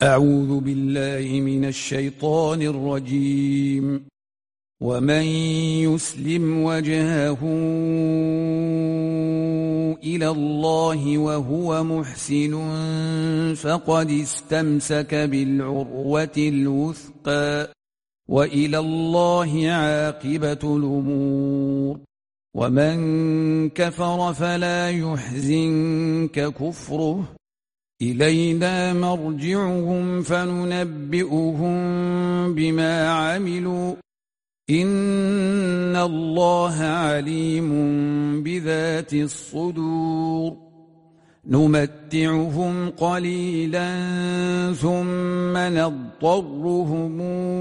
أعوذ بالله من الشيطان الرجيم. ومن يسلم وجهه إلى الله وهو محسن فقد استمسك بالعروة الوثقى وإلى الله عاقبة الأمور. ومن كفر فلا يحزنك كفره إلينا مرجعهم فننبئهم بما عملوا إن الله عليم بذات الصدور. نمتعهم قليلا ثم نضطرهم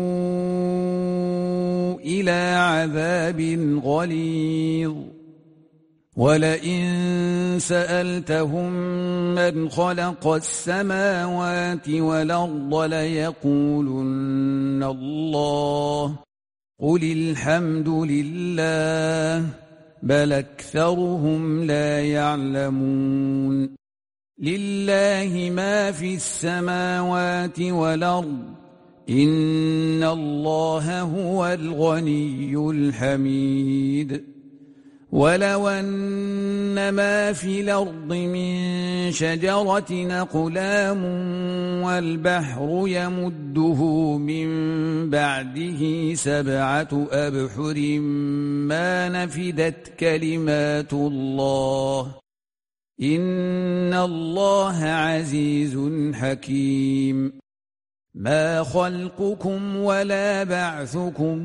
إلى عذاب غليظ. ولئن سألتهم من خلق السماوات والأرض ليقولن الله قل الحمد لله بل أكثرهم لا يعلمون. لله ما في السماوات والأرض إن الله هو الغني الحميد. ولو أن ما في الأرض من شجرة أقلام والبحر يمده من بعده 7 أبحر ما نفدت كلمات الله إن الله عزيز حكيم. ما خلقكم ولا بعثكم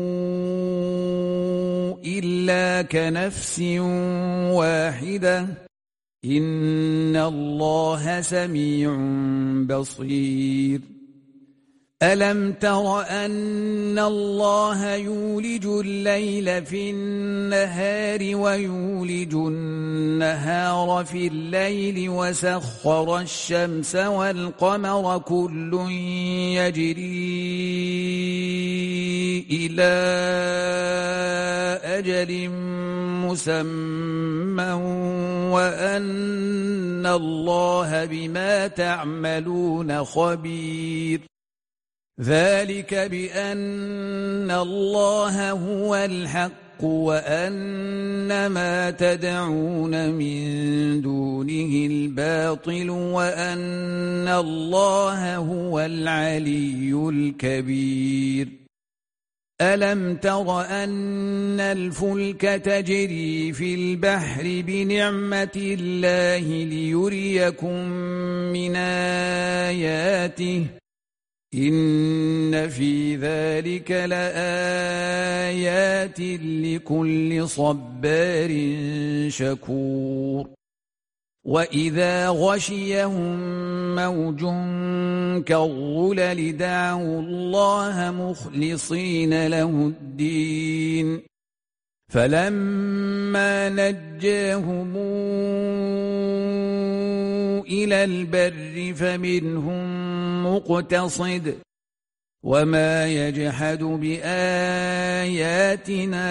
إلا كنفس واحدة إن الله سميع بصير. ألم تر أن الله يولج الليل في النهار ويولج النهار في الليل وسخر الشمس والقمر كل يجري إلى أجل مسمى وأن الله بما تعملون خبير. ذلك بأن الله هو الحق وأن ما تدعون من دونه الباطل وأن الله هو العلي الكبير. ألم تر أن الفلك تجري في البحر بنعمة الله ليريكم من آياته إن في ذلك لآيات لكل صبار شكور. وإذا غشيهم موج كالظلل دعوا الله مخلصين له الدين فلما نجاهم إلى البر فمنهم مقتصد وما يجحد بآياتنا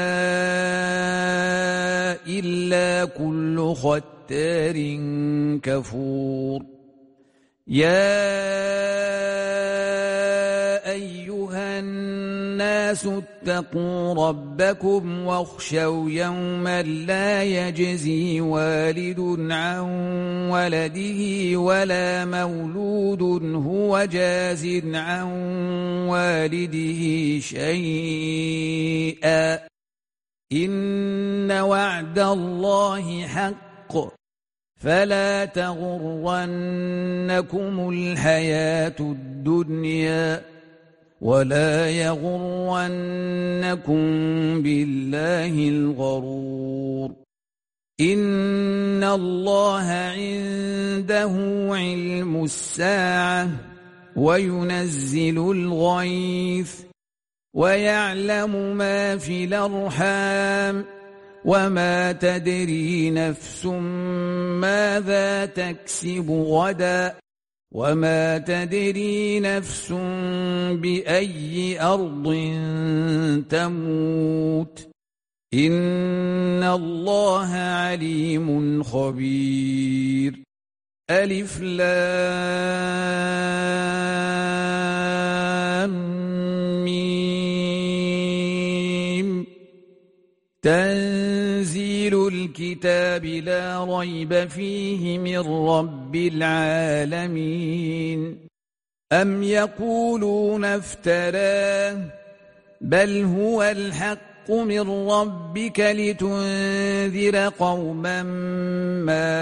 إلا كل ختار كفور. يا أيها الناس اتقوا ربكم واخشوا يوما لا يجزي والد عن ولده ولا مولود هو جاز عن والده شيئا إن وعد الله حق فلا تغرنكم الحياة الدنيا ولا يغرنكم بالله الغرور. إن الله عنده علم الساعة وينزل الغيث ويعلم ما في الأرحام وما تدري نفس ماذا تكسب غدا وما تدري نفس بأي أرض تموت إن الله عليم خبير. ألف لام تنزيل الكتاب لا ريب فيه من رب العالمين. أم يقولون افتراه بل هو الحق من ربك لتنذر قوما ما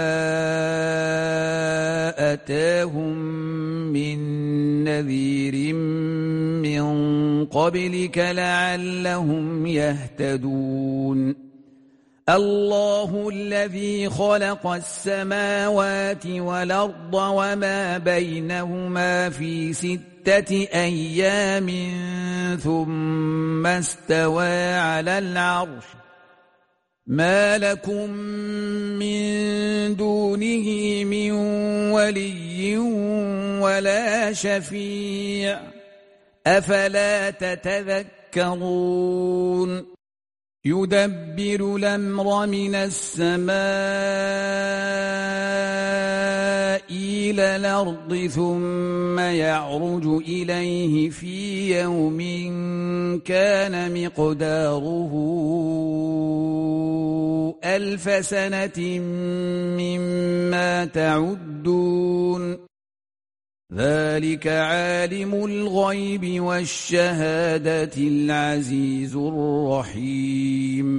أتاهم من نذير من قبلك لعلهم يهتدون. الله الذي خلق السماوات والأرض وما بينهما في 6 أيام ثم استوى على العرش ما لكم من دونه من ولي ولا شفيع أفلا تتذكرون. يدبر الأمر من السماء إلى الأرض ثم يعرج إليه في يوم كان مقداره 1000 سنة مما تعدون. ذلك عالم الغيب والشهادة العزيز الرحيم.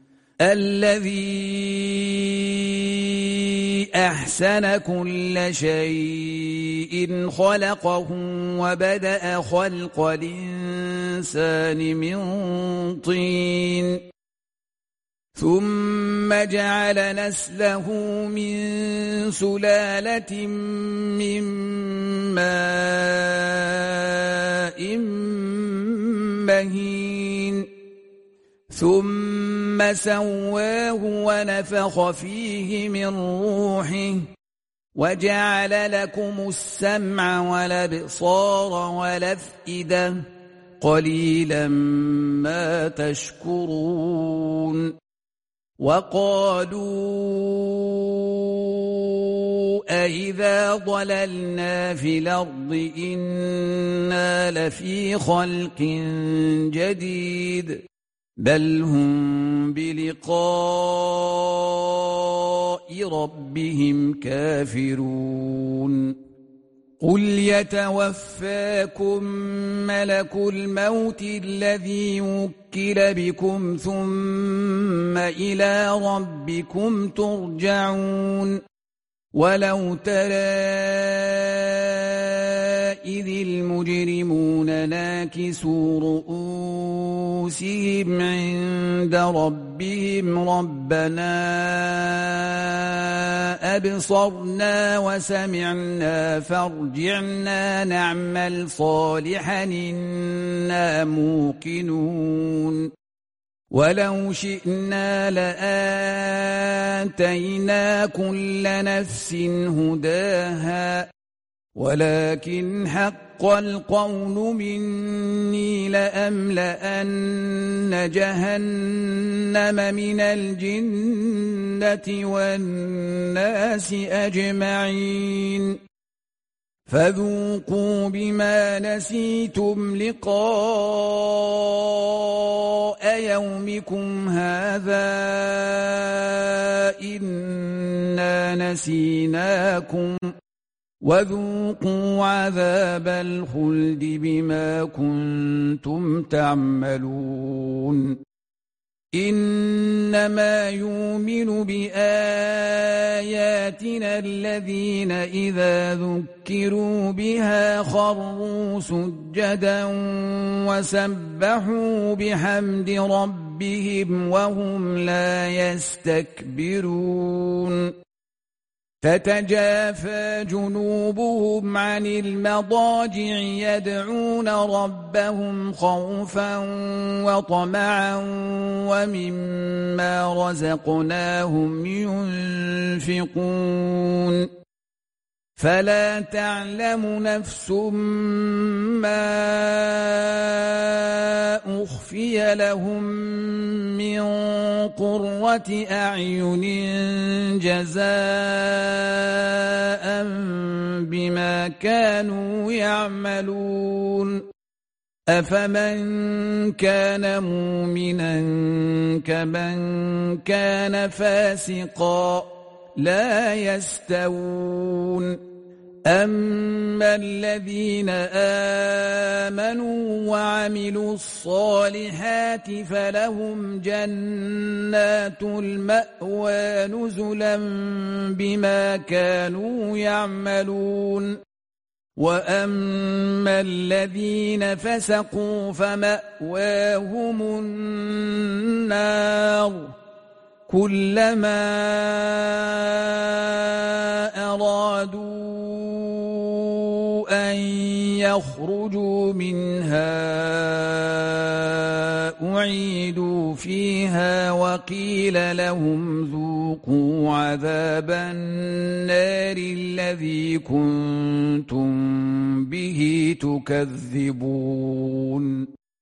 الذي أحسن كل شيء خلقه وبدأ خلق الإنسان من طين ثم جعل نسله من سلالة من ماء مهين ثم سواه ونفخ فيه من روحه وجعل لكم السمع والأبصار والأفئدة قليلا ما تشكرون. وقالوا أإذا ضللنا في الأرض إنا لفي خلق جديد بل هم بلقاء ربهم كافرون. قل يتوفاكم ملك الموت الذي وكل بكم ثم إلى ربكم ترجعون. ولو ترى إذ المجرمون ناكسوا رؤوسهم عند ربهم ربنا أبصرنا وسمعنا فارجعنا نعمل صالحا إنا موقنون. ولو شئنا لآتينا كل نفس هداها ولكن حق القول مني لأملأن جهنم من الجنة والناس أجمعين. فذوقوا بما نسيتم لقاء يومكم هذا إنا نسيناكم وذوقوا عذاب الخلد بما كنتم تعملون. إنما يؤمن بآياتنا الذين إذا ذكروا بها خروا سجدا وسبحوا بحمد ربهم وهم لا يستكبرون. تتجافى جنوبهم عن المضاجع يدعون ربهم خوفا وطمعا ومما رزقناهم ينفقون. فلا تعلم نفس ما أخفي لهم من قرة أعين جزاء بما كانوا يعملون. أفمن كان مؤمنا كمن كان فاسقا لا يستوون أما الذين آمنوا وعملوا الصالحات فلهم جنات المأوى نزلا بما كانوا يعملون وأما الذين فسقوا فمأواهم النار كلما أرادوا أن يخرجوا منها أعيدوا فيها وقيل لهم ذوقوا عذاب النار الذي كنتم به تكذبون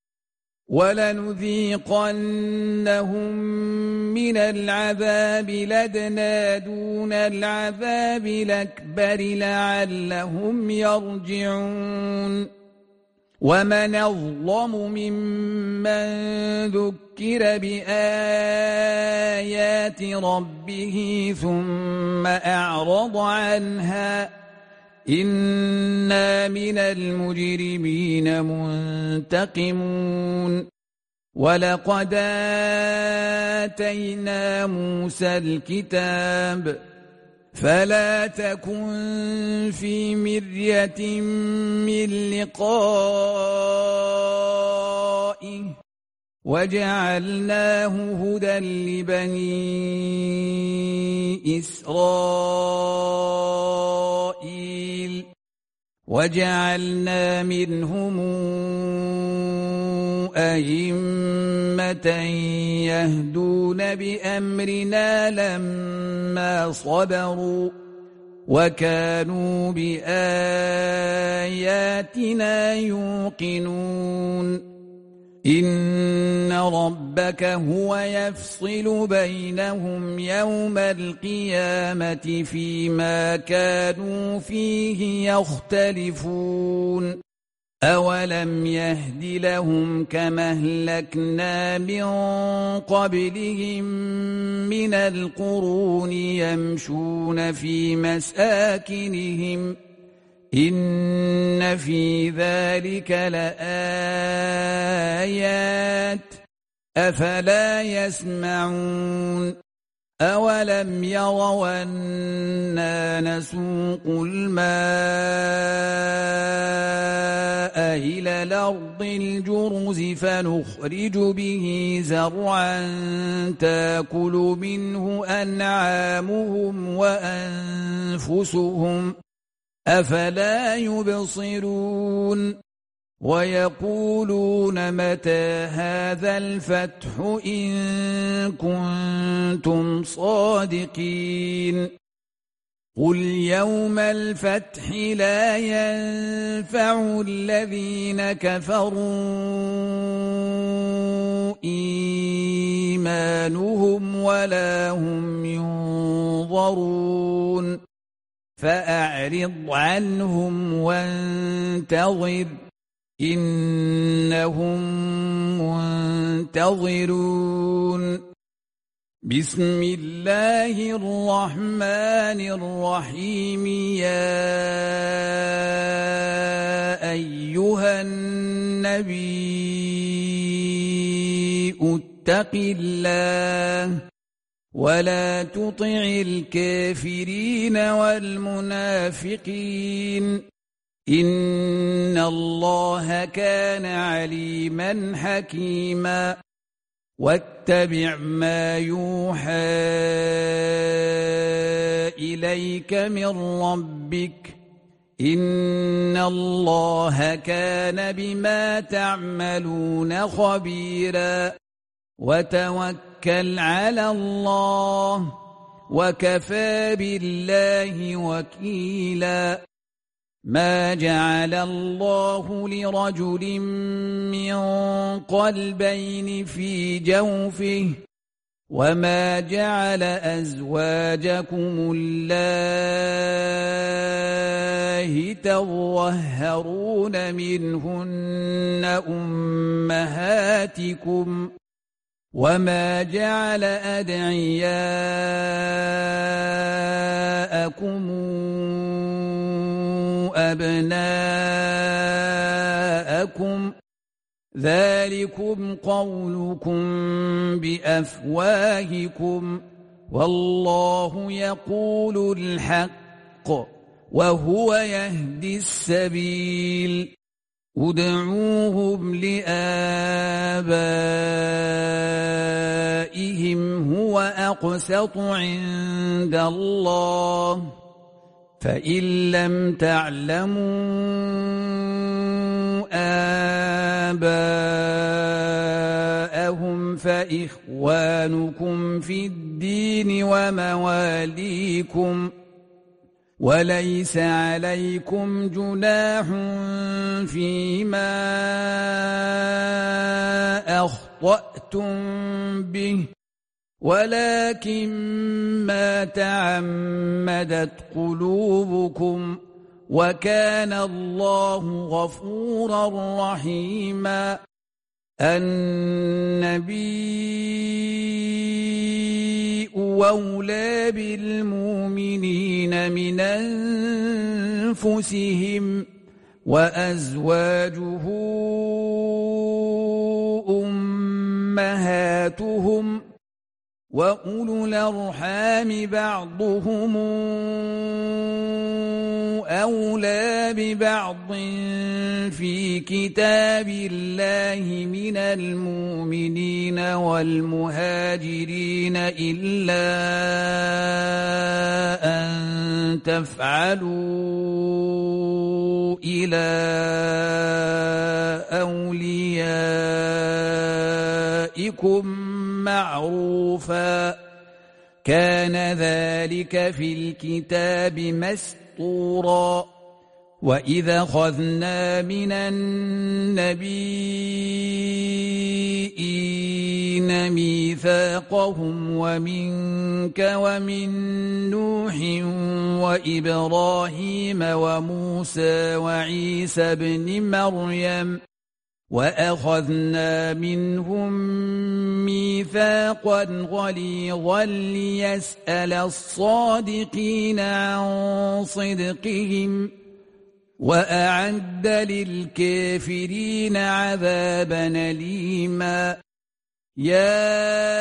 ولنذيقنهم من العذاب الأدنى دون العذاب الأكبر لعلهم يرجعون ومن أظلم ممن ذكر بآيات ربه ثم أعرض عنها إنا من المجرمين منتقمون ولقد آتينا موسى الكتاب فلا تكن في مرية من لقائه وجعلناه هدى لبني إسرائيل وجعلنا منهم أئمة يهدون بأمرنا لما صبروا وكانوا بآياتنا يوقنون إن ربك هو يفصل بينهم يوم القيامة فيما كانوا فيه يختلفون أولم يهد لهم كما أهلكنا من قبلهم من القرون يمشون في مساكنهم إن في ذلك لآيات أفلا يسمعون أولم يروا أنا نسوق الماء إلى الأرض الجرز فنخرج به زرعا تأكل منه أنعامهم وأنفسهم أفلا يبصرون ويقولون متى هذا الفتح إن كنتم صادقين قل يوم الفتح لا ينفع الذين كفروا إيمانهم ولا هم ينظرون فأعرض عنهم وانتظر إنهم منتظرون بسم الله الرحمن الرحيم يا أيها النبي اتق الله ولا تطع الكافرين والمنافقين إن الله كان عليما حكيما واتبع ما يوحى إليك من ربك إن الله كان بما تعملون خبيرا وتوكل على الله وكفى بالله وكيلا ما جعل الله لرجل من قلبين في جوفه وما جعل أزواجكم اللائي تظاهرون منهن أمهاتكم وما جعل أدعياءكم أبناءكم ذلكم قولكم بأفواهكم والله يقول الحق وهو يهدي السبيل ادعوهم لآبائهم هو أقسط عند الله فإن لم تعلموا آباءهم فإخوانكم في الدين ومواليكم وليس عليكم جناح فيما أخطأتم به ولكن ما تعمدت قلوبكم وكان الله غفورا رحيما النبي أولى بالمؤمنين من أنفسهم وأزواجه أمهاتهم وأولو الأرحام بعضهم أولى ببعض في كتاب الله من المؤمنين والمهاجرين إلا أن تفعلوا إلى أوليائكم معروفا كان ذلك في الكتاب مسطورا وإذا أخذنا من النبيين ميثاقهم ومنك ومن نوح وإبراهيم وموسى وعيسى بن مريم وأخذنا منهم ميثاقا غليظا ليسأل الصادقين عن صدقهم وأعد للكافرين عذابا أليما يا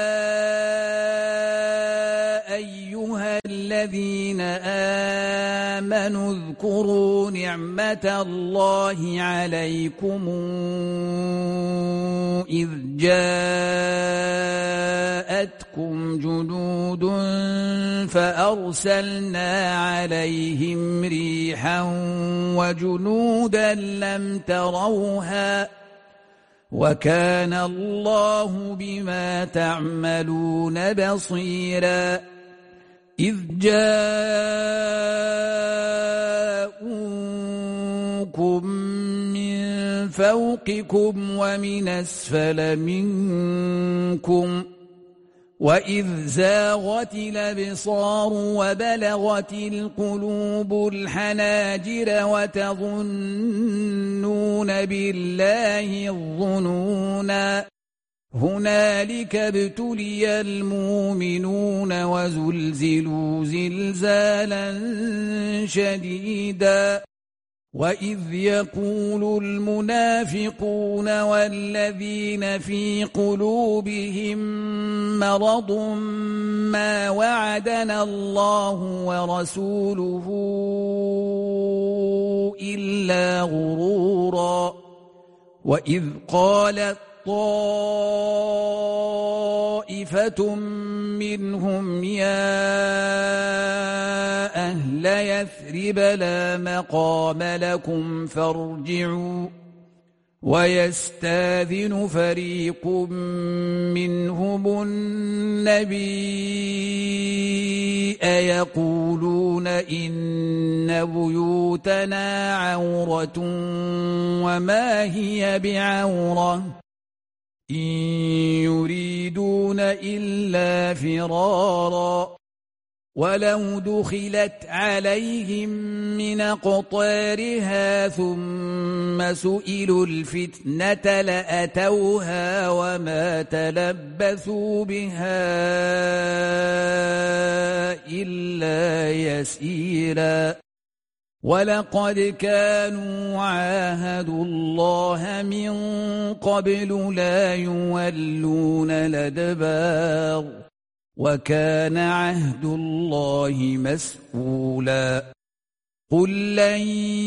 أيها الذين آمنوا اذكروا نعمة الله عليكم إذ جاءتكم جنود فأرسلنا عليهم ريحا وجنودا لم تروها وكان الله بما تعملون بصيرا إذ جاءوكم من فوقكم ومن أسفل منكم وإذ زاغت الأبصار وبلغت القلوب الحناجر وتظنون بالله الظنونا هنالك ابتلي المؤمنون وزلزلوا زلزالا شديدا وإذ يقول المنافقون والذين في قلوبهم مرض ما وعدنا الله ورسوله إلا غرورا وإذ قالت طائفة منهم يا أهل يثرب لا مقام لكم فارجعوا ويستاذن فريق منهم النبي يقولون إن بيوتنا عورة وما هي بعورة إن يريدون إلا فرارا ولو دخلت عليهم من أقطارها ثم سئلوا الفتنة لأتوها وما تلبثوا بها إلا يسيرا ولقد كانوا عاهدوا الله من قبل لا يولون الأدبار وكان عهد الله مسؤولا قل لن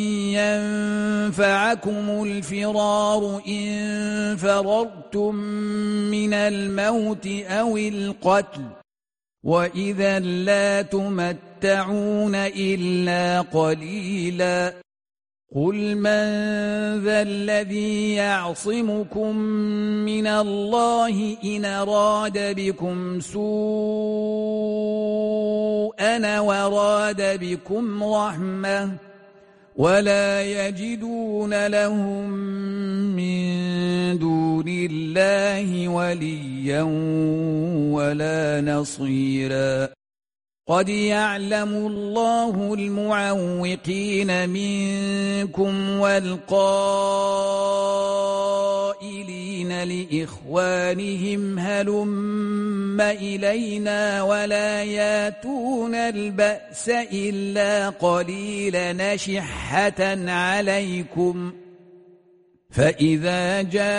ينفعكم الفرار إن فررتم من الموت أو القتل وإذا لا تمتعون إلا قليلا قل من ذا الذي يعصمكم من الله إن أراد بكم سوءا وراد بكم رحمة ولا يجدون لهم من دون الله وليا ولا نصيرا قد يعلم الله المعوقين منكم والقائلين لإخوانهم هلم إلينا ولا ياتون البأس إلا قليلا نشحة عليكم فإذا جاء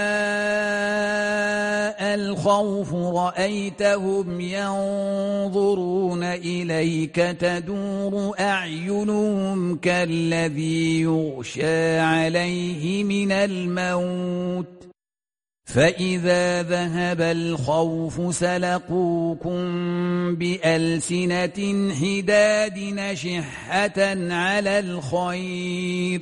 الخوف رأيتهم ينظرون إليك تدور أعينهم كالذي يغشى عليه من الموت فإذا ذهب الخوف سلقوكم بألسنة حداد نشحة على الخير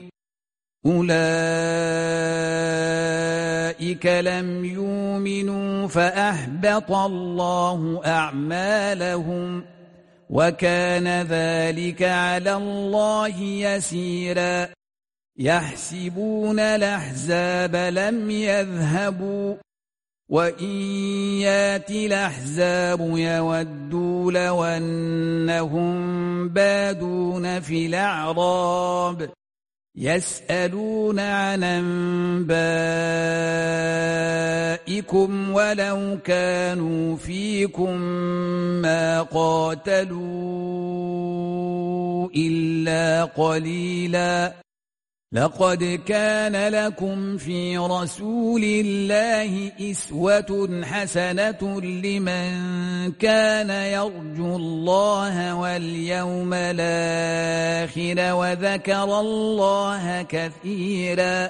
أولئك لم يؤمنوا فأحبط الله أعمالهم وكان ذلك على الله يسيرا يحسبون الأحزاب لم يذهبوا وإن ياتي الأحزاب يودوا لو أنهم بادون في الأعراب يسألون عن أنبائكم ولو كانوا فيكم ما قاتلوا إلا قليلا لقد كان لكم في رسول الله أسوة حسنة لمن كان يرجو الله واليوم الآخر وذكر الله كثيرا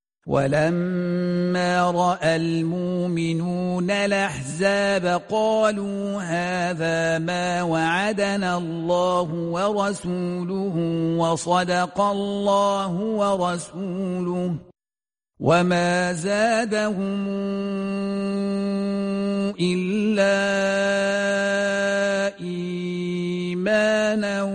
ولما رأى المؤمنون الأحزاب قالوا هذا ما وعدنا الله ورسوله وصدق الله ورسوله وما زادهم إلا إيمانا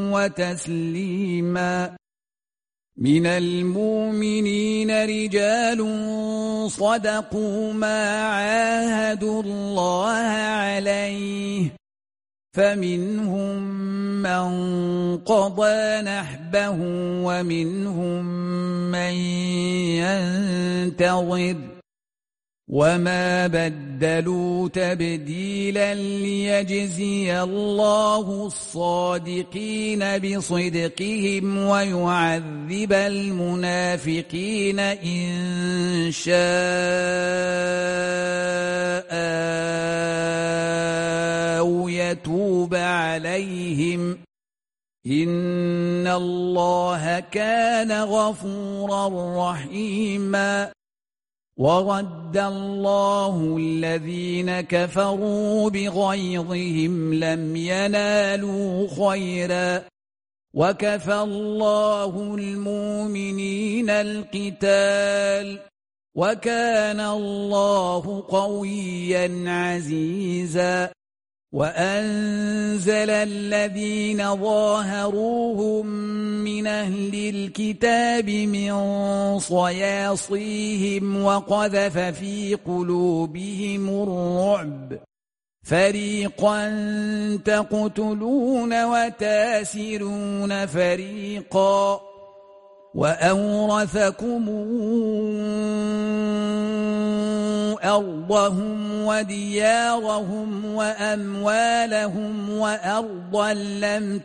وتسليما من المؤمنين رجال صدقوا ما عاهدوا الله عليه فمنهم من قضى نحبه ومنهم من ينتظر وما بدلوا تبديلا ليجزي الله الصادقين بصدقهم ويعذب المنافقين إن شاء أو يتوب عليهم إن الله كان غفورا رحيما ورد الله الذين كفروا بغيظهم لم ينالوا خيرا وكفى الله المؤمنين القتال وكان الله قويا عزيزا وأنزل الذين ظاهروهم من أهل الكتاب من صياصيهم وقذف في قلوبهم الرعب فريقا تقتلون وتاسرون فريقا وأورثكم أرضهم وديارهم وأموالهم وأرضا لم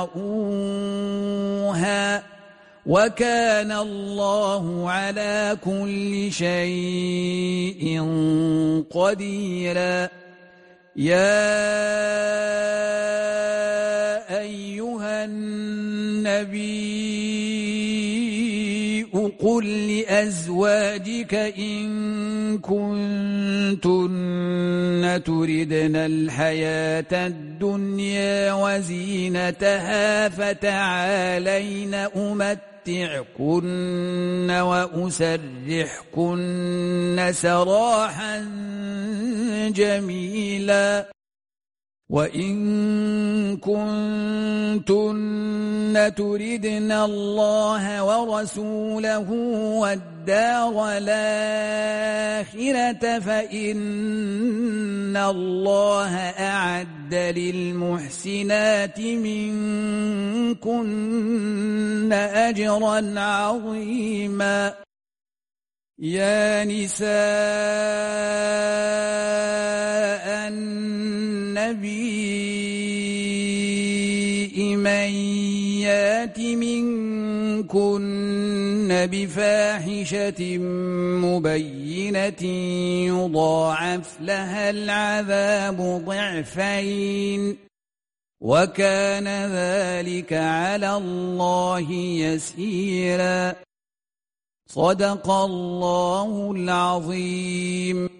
تطئوها وكان الله على كل شيء قديرا يا أيها النبي قل لأزواجك إن كنتن تردن الحياة الدنيا وزينتها فتعالين أمتعكن وأسرحكن سراحا جميلا وإن كنتن تردن الله ورسوله والدار الآخرة فإن الله أعد للمحسنات منكن أجرا عظيما يا نساء النبي من يات منكن بفاحشة مبينة يضاعف لها العذاب ضعفين وكان ذلك على الله يسيرا صدق الله العظيم.